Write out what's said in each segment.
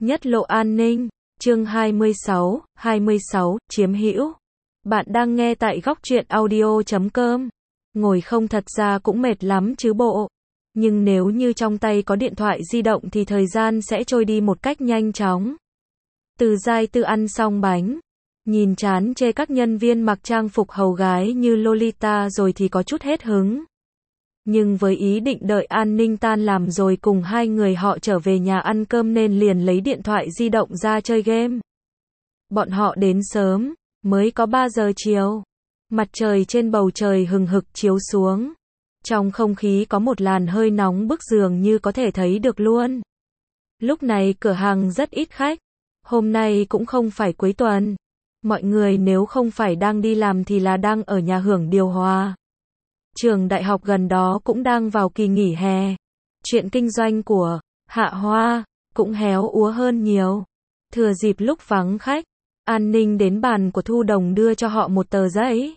Nhất lộ an ninh, chương 26, chiếm hữu. Bạn đang nghe tại góc truyện audio.com. Ngồi không thật ra cũng mệt lắm chứ bộ. Nhưng nếu như trong tay có điện thoại di động thì thời gian sẽ trôi đi một cách nhanh chóng. Từ Giai Tư ăn xong bánh, nhìn chán chê các nhân viên mặc trang phục hầu gái như Lolita rồi thì có chút hết hứng. Nhưng với ý định đợi an ninh tan làm rồi cùng hai người họ trở về nhà ăn cơm nên liền lấy điện thoại di động ra chơi game. Bọn họ đến sớm, mới có 3 giờ chiều. Mặt trời trên bầu trời hừng hực chiếu xuống. Trong không khí có một làn hơi nóng bức dường như có thể thấy được luôn. Lúc này cửa hàng rất ít khách. Hôm nay cũng không phải cuối tuần. Mọi người nếu không phải đang đi làm thì là đang ở nhà hưởng điều hòa. Trường đại học gần đó cũng đang vào kỳ nghỉ hè. Chuyện kinh doanh của Hạ Hoa cũng héo úa hơn nhiều. Thừa dịp lúc vắng khách, an ninh đến bàn của Thu Đồng đưa cho họ một tờ giấy.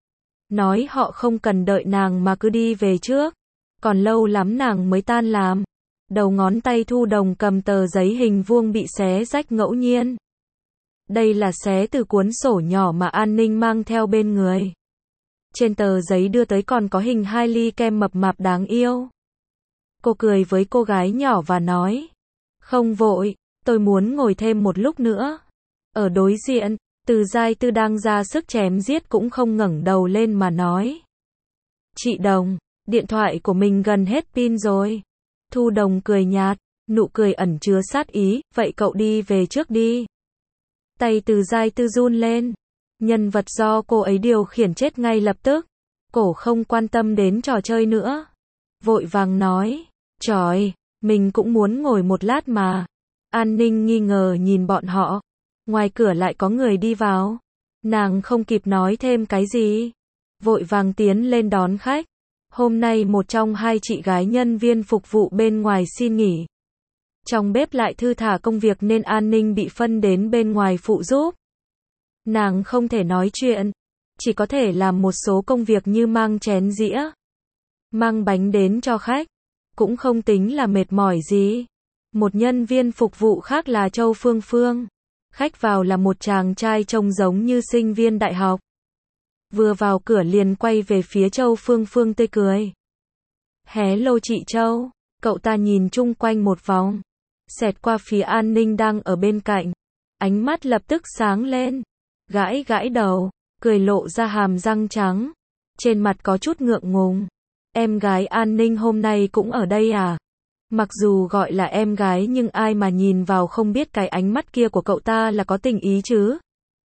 Nói họ không cần đợi nàng mà cứ đi về trước. Còn lâu lắm nàng mới tan làm. Đầu ngón tay Thu Đồng cầm tờ giấy hình vuông bị xé rách ngẫu nhiên. Đây là xé từ cuốn sổ nhỏ mà an ninh mang theo bên người. Trên tờ giấy đưa tới còn có hình 2 ly kem mập mạp đáng yêu. Cô cười với cô gái nhỏ và nói, không vội, tôi muốn ngồi thêm một lúc nữa. Ở đối diện, Từ Giai Tư đang ra sức chém giết cũng không ngẩng đầu lên mà nói, chị Đồng, điện thoại của mình gần hết pin rồi. Thu Đồng cười nhạt, nụ cười ẩn chứa sát ý, vậy cậu đi về trước đi. Tay Từ Giai Tư run lên. Nhân vật do cô ấy điều khiển chết ngay lập tức. Cổ không quan tâm đến trò chơi nữa. Vội vàng nói, trời, mình cũng muốn ngồi một lát mà. An ninh nghi ngờ nhìn bọn họ. Ngoài cửa lại có người đi vào. Nàng không kịp nói thêm cái gì. Vội vàng tiến lên đón khách. Hôm nay một trong hai chị gái nhân viên phục vụ bên ngoài xin nghỉ. Trong bếp lại thư thả công việc nên an ninh bị phân đến bên ngoài phụ giúp. Nàng không thể nói chuyện, chỉ có thể làm một số công việc như mang chén dĩa, mang bánh đến cho khách, cũng không tính là mệt mỏi gì. Một nhân viên phục vụ khác là Châu Phương Phương. Khách vào là một chàng trai trông giống như sinh viên đại học. Vừa vào cửa liền quay về phía Châu Phương Phương tươi cười. Hello chị Châu, cậu ta nhìn chung quanh một vòng, xẹt qua phía an ninh đang ở bên cạnh. Ánh mắt lập tức sáng lên. Gãi gãi đầu, cười lộ ra hàm răng trắng. Trên mặt có chút ngượng ngùng. Em gái an ninh hôm nay cũng ở đây à? Mặc dù gọi là em gái nhưng ai mà nhìn vào không biết cái ánh mắt kia của cậu ta là có tình ý chứ?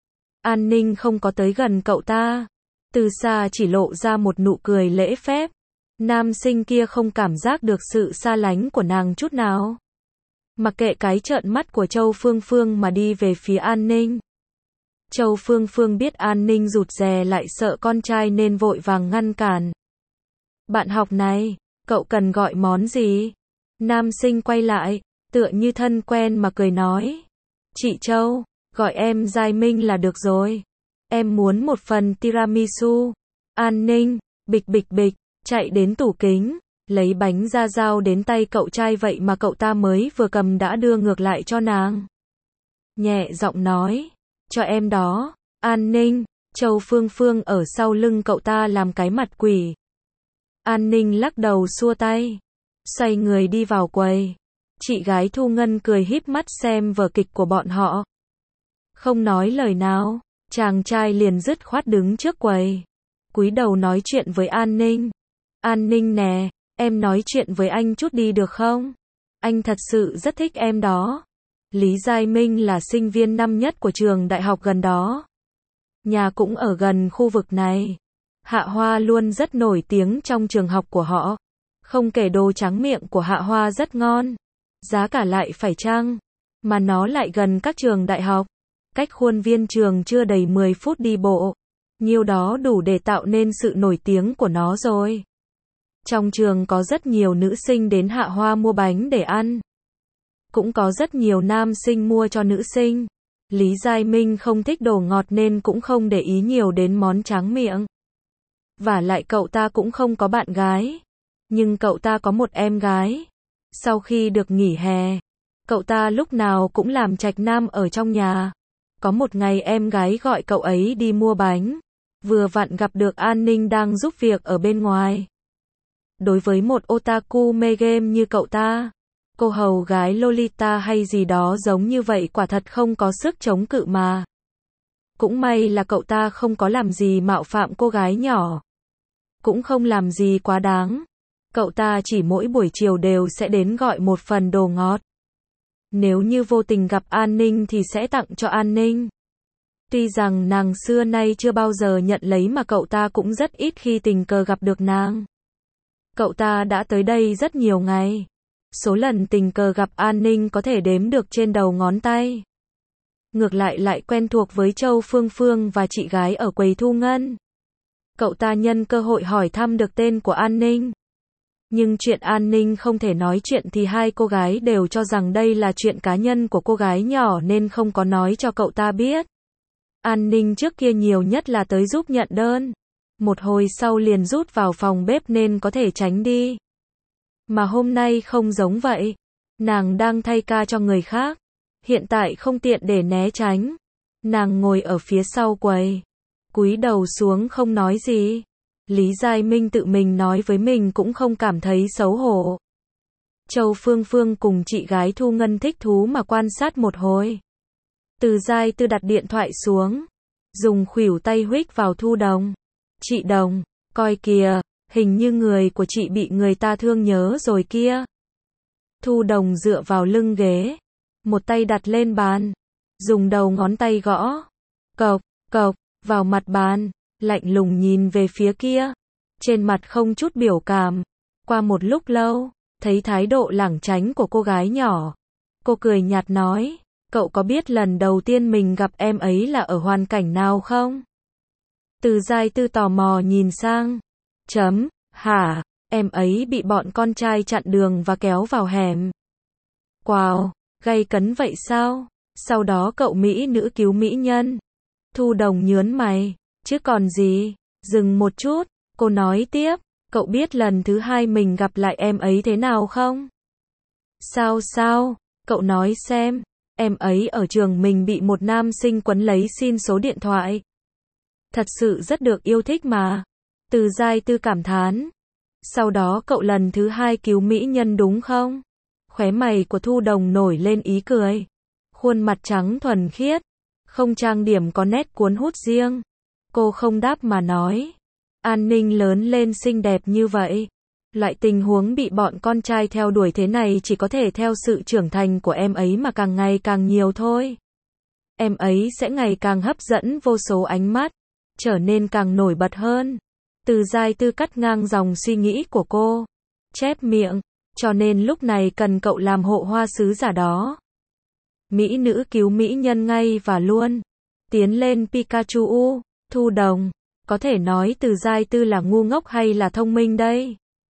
An ninh không có tới gần cậu ta. Từ xa chỉ lộ ra một nụ cười lễ phép. Nam sinh kia không cảm giác được sự xa lánh của nàng chút nào. Mặc kệ cái trợn mắt của Châu Phương Phương mà đi về phía an ninh. Châu Phương Phương biết an ninh rụt rè lại sợ con trai nên vội vàng ngăn cản. Bạn học này, cậu cần gọi món gì? Nam sinh quay lại, tựa như thân quen mà cười nói. Chị Châu, gọi em Giai Minh là được rồi. Em muốn một phần tiramisu. An ninh, bịch bịch bịch, chạy đến tủ kính, lấy bánh ra giao đến tay cậu trai vậy mà cậu ta mới vừa cầm đã đưa ngược lại cho nàng. Nhẹ giọng nói. Cho em đó, an ninh. Châu Phương Phương ở sau lưng cậu ta làm cái mặt quỷ. An ninh lắc đầu xua tay, xoay người đi vào quầy. Chị gái Thu Ngân cười híp mắt xem vở kịch của bọn họ. Không nói lời nào, chàng trai liền dứt khoát đứng trước quầy, cúi đầu nói chuyện với an ninh. An ninh nè, em nói chuyện với anh chút đi được không? Anh thật sự rất thích em đó. Lý Giai Minh là sinh viên năm nhất của trường đại học gần đó. Nhà cũng ở gần khu vực này. Hạ Hoa luôn rất nổi tiếng trong trường học của họ. Không kể đồ tráng miệng của Hạ Hoa rất ngon. Giá cả lại phải chăng. Mà nó lại gần các trường đại học. Cách khuôn viên trường chưa đầy 10 phút đi bộ. Nhiêu đó đủ để tạo nên sự nổi tiếng của nó rồi. Trong trường có rất nhiều nữ sinh đến Hạ Hoa mua bánh để ăn. Cũng có rất nhiều nam sinh mua cho nữ sinh. Lý Giai Minh không thích đồ ngọt nên cũng không để ý nhiều đến món tráng miệng. Vả lại cậu ta cũng không có bạn gái. Nhưng cậu ta có một em gái. Sau khi được nghỉ hè, Cậu ta lúc nào cũng làm trạch nam ở trong nhà. Có một ngày em gái gọi cậu ấy đi mua bánh. Vừa vặn gặp được An Ninh đang giúp việc ở bên ngoài. Đối với một otaku mê game như cậu ta, cô hầu gái Lolita hay gì đó giống như vậy quả thật không có sức chống cự mà. Cũng may là cậu ta không có làm gì mạo phạm cô gái nhỏ. Cũng không làm gì quá đáng. Cậu ta chỉ mỗi buổi chiều đều sẽ đến gọi một phần đồ ngọt. Nếu như vô tình gặp An Ninh thì sẽ tặng cho An Ninh. Tuy rằng nàng xưa nay chưa bao giờ nhận lấy mà cậu ta cũng rất ít khi tình cờ gặp được nàng. Cậu ta đã tới đây rất nhiều ngày. Số lần tình cờ gặp An Ninh có thể đếm được trên đầu ngón tay. Ngược lại quen thuộc với Châu Phương Phương và chị gái ở quầy thu ngân. Cậu ta nhân cơ hội hỏi thăm được tên của An Ninh. Nhưng chuyện An Ninh không thể nói chuyện thì hai cô gái đều cho rằng đây là chuyện cá nhân của cô gái nhỏ nên không có nói cho cậu ta biết. An Ninh trước kia nhiều nhất là tới giúp nhận đơn. Một hồi sau liền rút vào phòng bếp nên có thể tránh đi. Mà hôm nay không giống vậy. Nàng đang thay ca cho người khác. Hiện tại không tiện để né tránh. Nàng ngồi ở phía sau quầy. Cúi đầu xuống không nói gì. Lý Giai Minh tự mình nói với mình cũng không cảm thấy xấu hổ. Châu Phương Phương cùng chị gái Thu Ngân thích thú mà quan sát một hồi. Từ Giai Tư đặt điện thoại xuống. Dùng khuỷu tay huých vào Thu Đồng. Chị Đồng, coi kìa, hình như người của chị bị người ta thương nhớ rồi kia. Thu Đồng dựa vào lưng ghế. Một tay đặt lên bàn. Dùng đầu ngón tay gõ. Cộc, cộc, vào mặt bàn. Lạnh lùng nhìn về phía kia. Trên mặt không chút biểu cảm. Qua một lúc lâu, thấy thái độ lảng tránh của cô gái nhỏ. Cô cười nhạt nói, cậu có biết lần đầu tiên mình gặp em ấy là ở hoàn cảnh nào không? Từ Giai Tư tò mò nhìn sang. Hả, em ấy bị bọn con trai chặn đường và kéo vào hẻm. Wow, gay cấn vậy sao? Sau đó cậu mỹ nữ cứu mỹ nhân. Thu Đồng nhớn mày. Chứ còn gì? Dừng một chút, cô nói tiếp, cậu biết lần thứ hai mình gặp lại em ấy thế nào không? Sao? Cậu nói xem, em ấy ở trường mình bị một nam sinh quấn lấy xin số điện thoại. Thật sự rất được yêu thích mà. Từ Giai Tư cảm thán. Sau đó cậu lần thứ hai cứu mỹ nhân đúng không? Khóe mày của Thu Đồng nổi lên ý cười. Khuôn mặt trắng thuần khiết, không trang điểm có nét cuốn hút riêng. Cô không đáp mà nói. An Ninh lớn lên xinh đẹp như vậy. Loại tình huống bị bọn con trai theo đuổi thế này chỉ có thể theo sự trưởng thành của em ấy mà càng ngày càng nhiều thôi. Em ấy sẽ ngày càng hấp dẫn vô số ánh mắt, trở nên càng nổi bật hơn. Từ Giai Tư cắt ngang dòng suy nghĩ của cô. Chép miệng, cho nên lúc này cần cậu làm hộ hoa sứ giả đó. Mỹ nữ cứu mỹ nhân ngay và luôn. Tiến lên Pikachu. Thu Đồng, có thể nói Từ Giai Tư là ngu ngốc hay là thông minh đây?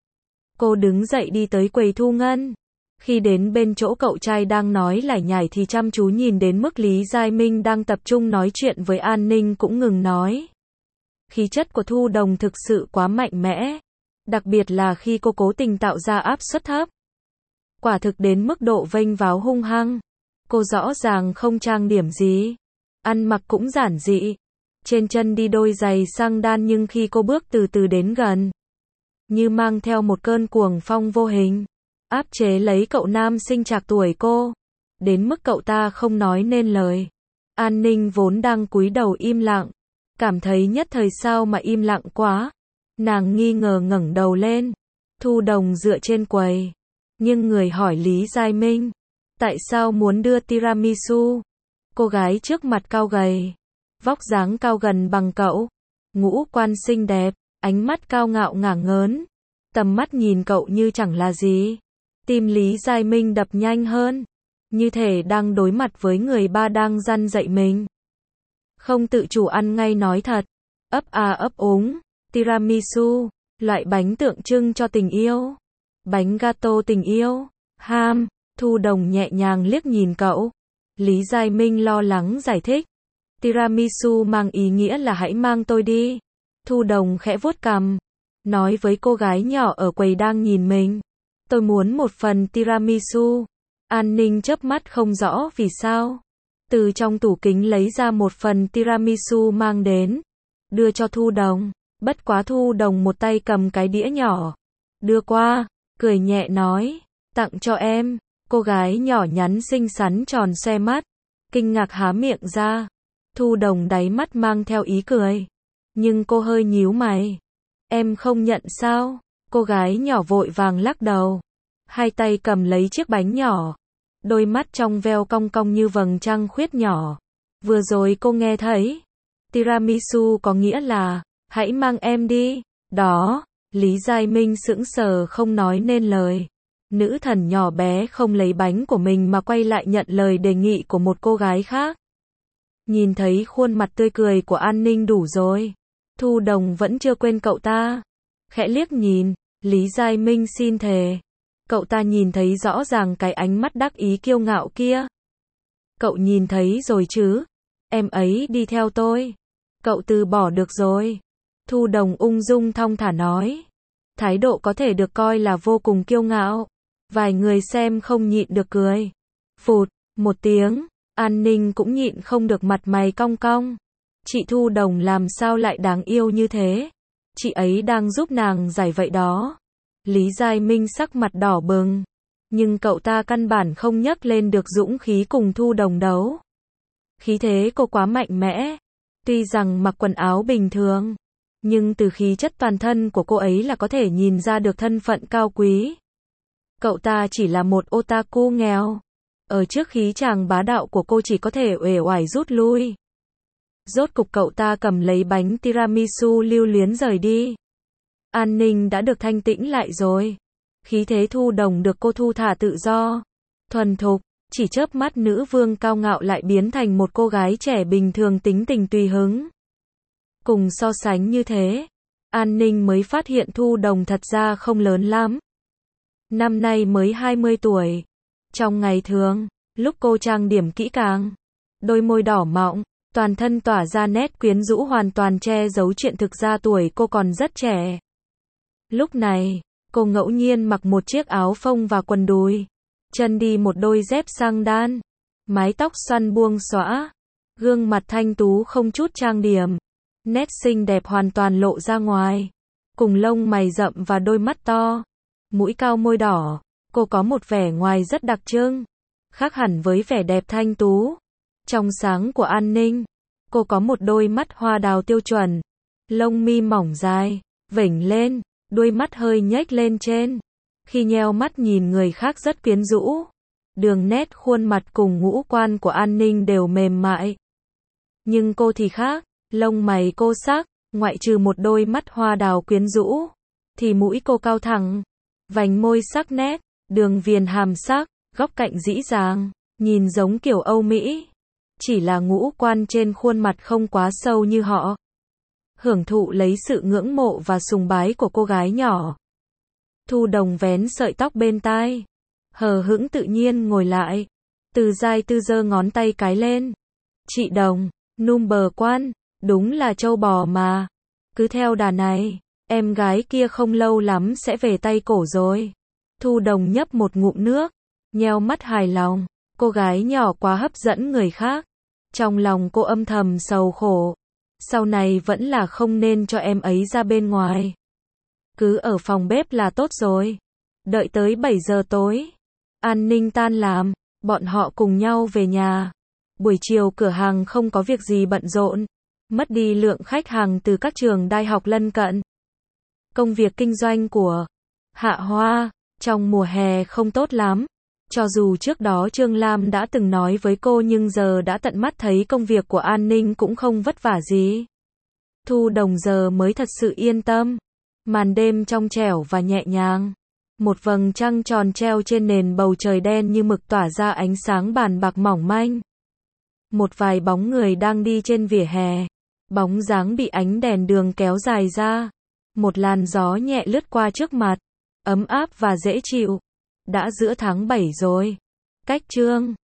Cô đứng dậy đi tới quầy thu ngân. Khi đến bên chỗ cậu trai đang nói lải nhải thì chăm chú nhìn đến mức Lý Giai Minh đang tập trung nói chuyện với An Ninh cũng ngừng nói. Khí chất của Thu Đồng thực sự quá mạnh mẽ. Đặc biệt là khi cô cố tình tạo ra áp suất thấp. Quả thực đến mức độ vênh váo hung hăng. Cô rõ ràng không trang điểm gì. Ăn mặc cũng giản dị. Trên chân đi đôi giày xăng đan nhưng khi cô bước từ từ đến gần, như mang theo một cơn cuồng phong vô hình, áp chế lấy cậu nam sinh trạc tuổi cô, đến mức cậu ta không nói nên lời. An Ninh vốn đang cúi đầu im lặng, cảm thấy nhất thời sao mà im lặng quá. Nàng nghi ngờ ngẩng đầu lên. Thu Đồng dựa trên quầy, nhưng người hỏi Lý Giai Minh, tại sao muốn đưa tiramisu? Cô gái trước mặt cao gầy, vóc dáng cao gần bằng cậu, ngũ quan xinh đẹp, ánh mắt cao ngạo ngả ngớn, tầm mắt nhìn cậu như chẳng là gì. Tim Lý Giai Minh đập nhanh hơn, như thể đang đối mặt với người ba đang răn dạy mình. Không tự chủ ăn ngay nói thật, ấp a ấp úng, tiramisu, loại bánh tượng trưng cho tình yêu, bánh gato tình yêu, ham. Thu Đồng nhẹ nhàng liếc nhìn cậu. Lý Giai Minh lo lắng giải thích. Tiramisu mang ý nghĩa là hãy mang tôi đi. Thu Đồng khẽ vuốt cằm, nói với cô gái nhỏ ở quầy đang nhìn mình. Tôi muốn một phần tiramisu. An Ninh chớp mắt không rõ vì sao. Từ trong tủ kính lấy ra một phần tiramisu mang đến. Đưa cho Thu Đồng. Bất quá Thu Đồng một tay cầm cái đĩa nhỏ. Đưa qua, cười nhẹ nói. Tặng cho em. Cô gái nhỏ nhắn xinh xắn tròn xoe mắt. Kinh ngạc há miệng ra. Thu Đồng đáy mắt mang theo ý cười. Nhưng cô hơi nhíu mày. Em không nhận sao? Cô gái nhỏ vội vàng lắc đầu. Hai tay cầm lấy chiếc bánh nhỏ. Đôi mắt trong veo cong cong như vầng trăng khuyết nhỏ. Vừa rồi cô nghe thấy. Tiramisu có nghĩa là, hãy mang em đi. Đó, Lý Giai Minh sững sờ không nói nên lời. Nữ thần nhỏ bé không lấy bánh của mình mà quay lại nhận lời đề nghị của một cô gái khác. Nhìn thấy khuôn mặt tươi cười của An Ninh đủ rồi. Thu Đồng vẫn chưa quên cậu ta. Khẽ liếc nhìn, Lý Giai Minh xin thề. Cậu ta nhìn thấy rõ ràng cái ánh mắt đắc ý kiêu ngạo kia. Cậu nhìn thấy rồi chứ? Em ấy đi theo tôi. Cậu từ bỏ được rồi. Thu Đồng ung dung thong thả nói. Thái độ có thể được coi là vô cùng kiêu ngạo. Vài người xem không nhịn được cười. Phụt, một tiếng, An Ninh cũng nhịn không được mặt mày cong cong. Chị Thu Đồng làm sao lại đáng yêu như thế? Chị ấy đang giúp nàng giải vậy đó. Lý Giai Minh sắc mặt đỏ bừng. Nhưng cậu ta căn bản không nhấc lên được dũng khí cùng Thu Đồng đấu. Khí thế cô quá mạnh mẽ. Tuy rằng mặc quần áo bình thường. Nhưng từ khí chất toàn thân của cô ấy là có thể nhìn ra được thân phận cao quý. Cậu ta chỉ là một otaku nghèo. Ở trước khí chàng bá đạo của cô chỉ có thể uể oải rút lui. Rốt cục cậu ta cầm lấy bánh tiramisu lưu luyến rời đi. An Ninh đã được thanh tĩnh lại rồi. Khí thế Thu Đồng được cô thu thả tự do. Thuần thục, chỉ chớp mắt nữ vương cao ngạo lại biến thành một cô gái trẻ bình thường tính tình tùy hứng. Cùng so sánh như thế, An Ninh mới phát hiện Thu Đồng thật ra không lớn lắm. Năm nay mới 20 tuổi. Trong ngày thường, lúc cô trang điểm kỹ càng, đôi môi đỏ mọng, toàn thân tỏa ra nét quyến rũ hoàn toàn che giấu chuyện thực ra tuổi cô còn rất trẻ. Lúc này, cô ngẫu nhiên mặc một chiếc áo phông và quần đùi, chân đi một đôi dép sang đan, mái tóc xoăn buông xõa, gương mặt thanh tú không chút trang điểm, nét xinh đẹp hoàn toàn lộ ra ngoài, cùng lông mày rậm và đôi mắt to, mũi cao môi đỏ, cô có một vẻ ngoài rất đặc trưng, khác hẳn với vẻ đẹp thanh tú, trong sáng của An Ninh. Cô có một đôi mắt hoa đào tiêu chuẩn, lông mi mỏng dài, vểnh lên, đuôi mắt hơi nhếch lên trên. Khi nheo mắt nhìn người khác rất quyến rũ. Đường nét khuôn mặt cùng ngũ quan của An Ninh đều mềm mại. Nhưng cô thì khác, lông mày cô sắc, ngoại trừ một đôi mắt hoa đào quyến rũ, thì mũi cô cao thẳng, vành môi sắc nét, đường viền hàm sắc, góc cạnh dĩ dàng, nhìn giống kiểu Âu Mỹ. Chỉ là ngũ quan trên khuôn mặt không quá sâu như họ. Hưởng thụ lấy sự ngưỡng mộ và sùng bái của cô gái nhỏ. Thu Đồng vén sợi tóc bên tai, hờ hững tự nhiên ngồi lại. Từ Giai Tư giơ ngón tay cái lên. Chị Đồng, number one, đúng là trâu bò mà. Cứ theo đà này, em gái kia không lâu lắm sẽ về tay cổ rồi. Thu Đồng nhấp một ngụm nước, nheo mắt hài lòng. Cô gái nhỏ quá hấp dẫn người khác. Trong lòng cô âm thầm sầu khổ. Sau này vẫn là không nên cho em ấy ra bên ngoài. Cứ ở phòng bếp là tốt rồi. Đợi tới 7 giờ tối. An Ninh tan làm, bọn họ cùng nhau về nhà. Buổi chiều cửa hàng không có việc gì bận rộn. Mất đi lượng khách hàng từ các trường đại học lân cận. Công việc kinh doanh của Hạ Hoa trong mùa hè không tốt lắm. Cho dù trước đó Trương Lam đã từng nói với cô nhưng giờ đã tận mắt thấy công việc của An Ninh cũng không vất vả gì. Thu Đồng giờ mới thật sự yên tâm. Màn đêm trong trẻo và nhẹ nhàng. Một vầng trăng tròn treo trên nền bầu trời đen như mực tỏa ra ánh sáng bàn bạc mỏng manh. Một vài bóng người đang đi trên vỉa hè. Bóng dáng bị ánh đèn đường kéo dài ra. Một làn gió nhẹ lướt qua trước mặt. Ấm áp và dễ chịu. Đã giữa tháng 7 rồi. Cách chương